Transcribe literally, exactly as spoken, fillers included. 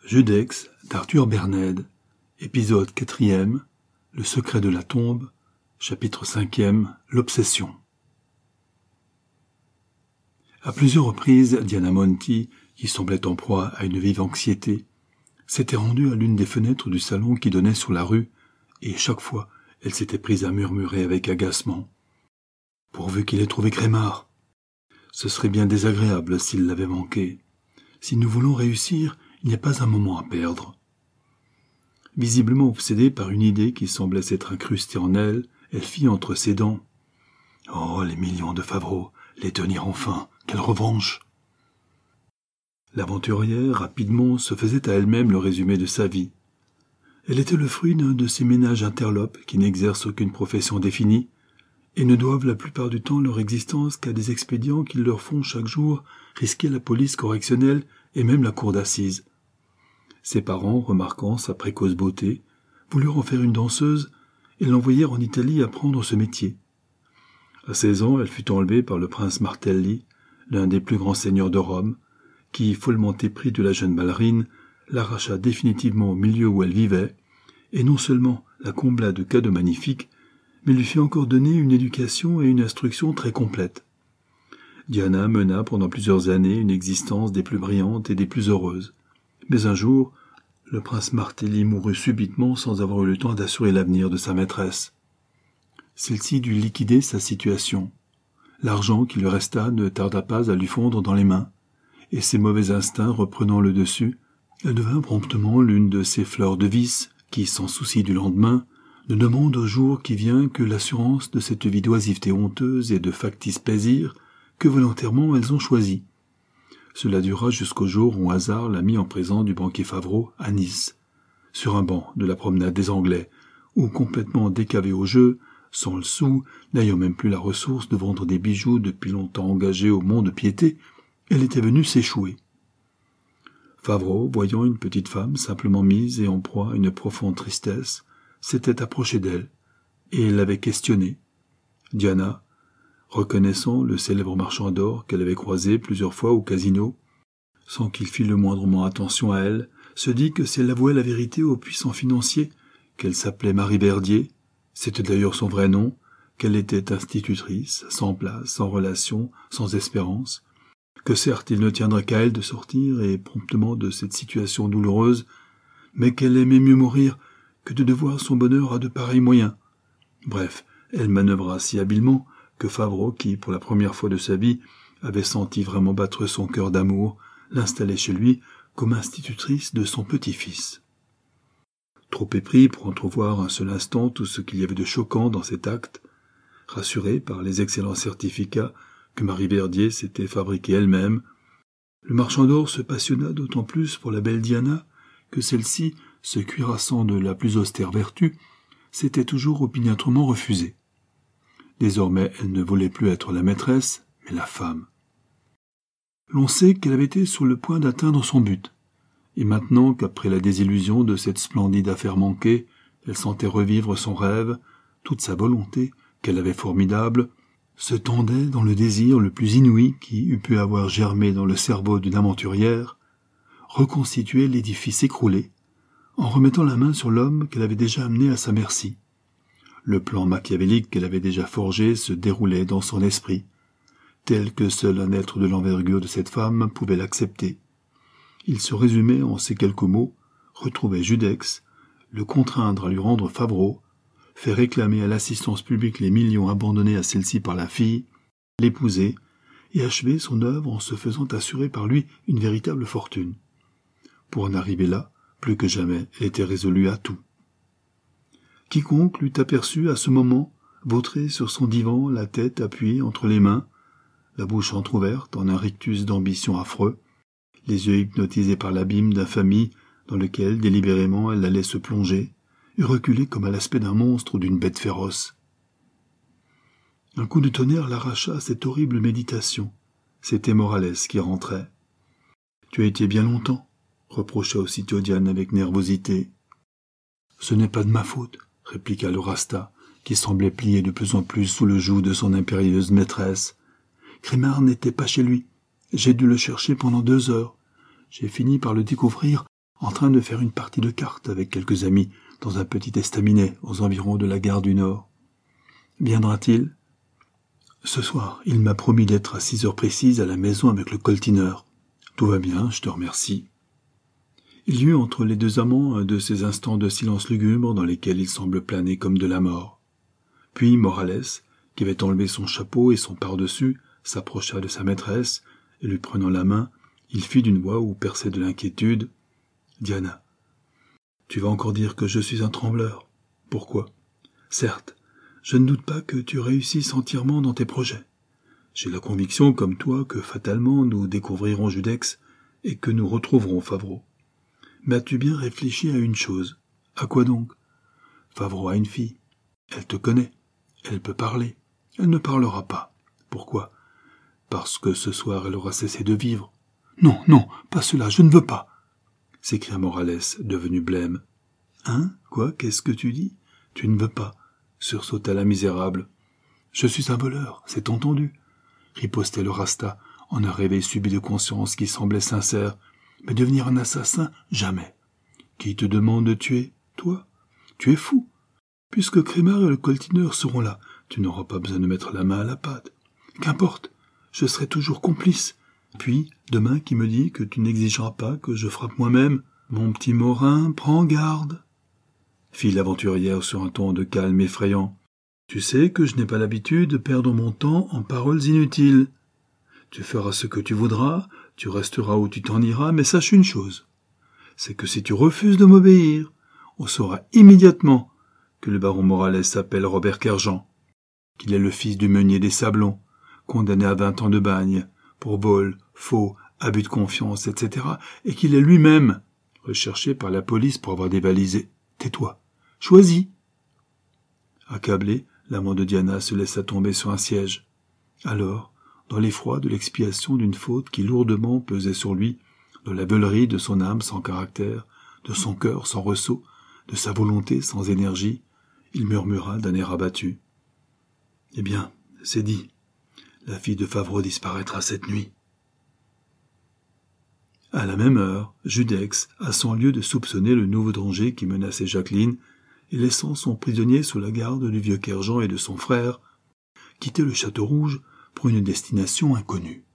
Judex d'Arthur Berned, épisode quatrième, Le secret de la tombe, chapitre cinquième, l'obsession. À plusieurs reprises, Diana Monti, qui semblait en proie à une vive anxiété, s'était rendue à l'une des fenêtres du salon qui donnait sur la rue, et chaque fois, elle s'était prise à murmurer avec agacement. Pourvu qu'il ait trouvé Grémard. Ce serait bien désagréable s'il l'avait manqué. Si nous voulons réussir, il n'y a pas un moment à perdre. Visiblement obsédée par une idée qui semblait s'être incrustée en elle, elle fit entre ses dents. Oh, les millions de Favreau, les tenir enfin, quelle revanche! L'aventurière, rapidement, se faisait à elle-même le résumé de sa vie. Elle était le fruit d'un de ces ménages interlopes qui n'exercent aucune profession définie et ne doivent la plupart du temps leur existence qu'à des expédients qui leur font chaque jour risquer la police correctionnelle et même la cour d'assises. Ses parents, remarquant sa précoce beauté, voulurent en faire une danseuse et l'envoyèrent en Italie apprendre ce métier. À seize ans, elle fut enlevée par le prince Martelli, l'un des plus grands seigneurs de Rome, qui, follement épris de la jeune ballerine, l'arracha définitivement au milieu où elle vivait, et non seulement la combla de cadeaux magnifiques, mais lui fit encore donner une éducation et une instruction très complètes. Diana mena pendant plusieurs années une existence des plus brillantes et des plus heureuses. Mais un jour, le prince Martelli mourut subitement sans avoir eu le temps d'assurer l'avenir de sa maîtresse. Celle-ci dut liquider sa situation. L'argent qui lui resta ne tarda pas à lui fondre dans les mains, et ses mauvais instincts reprenant le dessus, elle devint promptement l'une de ces fleurs de vice qui, sans souci du lendemain, ne demandent au jour qui vient que l'assurance de cette vie d'oisiveté honteuse et de factice plaisir que volontairement elles ont choisi. Cela dura jusqu'au jour où un hasard l'a mis en présence du banquier Favreau à Nice, sur un banc de la promenade des Anglais, où, complètement décavée au jeu, sans le sou, n'ayant même plus la ressource de vendre des bijoux depuis longtemps engagés au mont-de-piété, elle était venue s'échouer. Favreau, voyant une petite femme simplement mise et en proie à une profonde tristesse, s'était approché d'elle, et l'avait questionnée. Diana, reconnaissant le célèbre marchand d'or qu'elle avait croisé plusieurs fois au casino, sans qu'il fît le moindrement attention à elle, se dit que si elle avouait la vérité au puissant financier, qu'elle s'appelait Marie Verdier, c'était d'ailleurs son vrai nom, qu'elle était institutrice, sans place, sans relation, sans espérance, que certes il ne tiendrait qu'à elle de sortir et promptement de cette situation douloureuse, mais qu'elle aimait mieux mourir que de devoir son bonheur à de pareils moyens. Bref, elle manœuvra si habilement que Favreau, qui, pour la première fois de sa vie, avait senti vraiment battre son cœur d'amour, l'installait chez lui comme institutrice de son petit-fils. Trop épris pour entrevoir un seul instant tout ce qu'il y avait de choquant dans cet acte, rassuré par les excellents certificats que Marie Verdier s'était fabriqués elle-même, le marchand d'or se passionna d'autant plus pour la belle Diana que celle-ci, se cuirassant de la plus austère vertu, s'était toujours opiniâtrement refusée. Désormais, elle ne voulait plus être la maîtresse, mais la femme. L'on sait qu'elle avait été sur le point d'atteindre son but, et maintenant qu'après la désillusion de cette splendide affaire manquée, elle sentait revivre son rêve, toute sa volonté, qu'elle avait formidable, se tendait dans le désir le plus inouï qui eût pu avoir germé dans le cerveau d'une aventurière, reconstituer l'édifice écroulé, en remettant la main sur l'homme qu'elle avait déjà amené à sa merci. Le plan machiavélique qu'elle avait déjà forgé se déroulait dans son esprit, tel que seul un être de l'envergure de cette femme pouvait l'accepter. Il se résumait en ces quelques mots: retrouver Judex, le contraindre à lui rendre Favreau, faire réclamer à l'assistance publique les millions abandonnés à celle-ci par la fille, l'épouser, et achever son œuvre en se faisant assurer par lui une véritable fortune. Pour en arriver là, plus que jamais, elle était résolue à tout. Quiconque l'eût aperçue à ce moment, vautré sur son divan, la tête appuyée entre les mains, la bouche entr'ouverte en un rictus d'ambition affreux, les yeux hypnotisés par l'abîme d'infamie dans lequel délibérément elle allait se plonger, eût reculé comme à l'aspect d'un monstre ou d'une bête féroce. Un coup de tonnerre l'arracha à cette horrible méditation. C'était Morales qui rentrait. « Tu as été bien longtemps ?» reprocha aussitôt Diane avec nervosité. « Ce n'est pas de ma faute, » répliqua le Rasta, qui semblait plier de plus en plus sous le joug de son impérieuse maîtresse. « Grémard n'était pas chez lui. J'ai dû le chercher pendant deux heures. J'ai fini par le découvrir en train de faire une partie de cartes avec quelques amis dans un petit estaminet aux environs de la gare du Nord. Viendra-t-il ? Ce soir, il m'a promis d'être à six heures précises à la maison avec le coltineur. Tout va bien, je te remercie. Il y eut entre les deux amants un de ces instants de silence lugubre dans lesquels il semble planer comme de la mort. Puis Morales, qui avait enlevé son chapeau et son pardessus, s'approcha de sa maîtresse, et lui prenant la main, il fit d'une voix où perçait de l'inquiétude. « Diana, tu vas encore dire que je suis un trembleur. Pourquoi ? Certes, je ne doute pas que tu réussisses entièrement dans tes projets. J'ai la conviction, comme toi, que fatalement nous découvrirons Judex et que nous retrouverons Favreau. Mais as-tu bien réfléchi à une chose ? À quoi donc ? Favreau a une fille. Elle te connaît. Elle peut parler. Elle ne parlera pas. Pourquoi ? Parce que ce soir elle aura cessé de vivre. Non, non, pas cela, je ne veux pas, s'écria Morales, devenu blême. Hein ? Quoi ? Qu'est-ce que tu dis ? Tu ne veux pas, sursauta la misérable. Je suis un voleur, c'est entendu, ripostait le rasta, en un réveil subit de conscience qui semblait sincère. Mais devenir un assassin, jamais. Qui te demande de tuer ? Toi ? Tu es fou. Puisque Crémard et le coltineur seront là, tu n'auras pas besoin de mettre la main à la pâte. Qu'importe, je serai toujours complice. Puis, demain qui me dit que tu n'exigeras pas que je frappe moi-même, mon petit Morin, prends garde, fit l'aventurière sur un ton de calme effrayant. Tu sais que je n'ai pas l'habitude de perdre mon temps en paroles inutiles. Tu feras ce que tu voudras, tu resteras où tu t'en iras, mais sache une chose, c'est que si tu refuses de m'obéir, on saura immédiatement que le baron Morales s'appelle Robert Kerjean, qu'il est le fils du meunier des Sablons, condamné à vingt ans de bagne, pour vol, faux, abus de confiance, et cetera, et qu'il est lui-même recherché par la police pour avoir dévalisé. Tais-toi, choisis. Accablé, l'amant de Diana se laissa tomber sur un siège. Alors, dans l'effroi de l'expiation d'une faute qui lourdement pesait sur lui, de la veulerie de son âme sans caractère, de son cœur sans ressaut, de sa volonté sans énergie, il murmura d'un air abattu. « Eh bien, c'est dit. La fille de Favreau disparaîtra cette nuit. » À la même heure, Judex, à cent lieues de soupçonner le nouveau danger qui menaçait Jacqueline, et laissant son prisonnier sous la garde du vieux Kerjean et de son frère, quittait le Château Rouge pour une destination inconnue.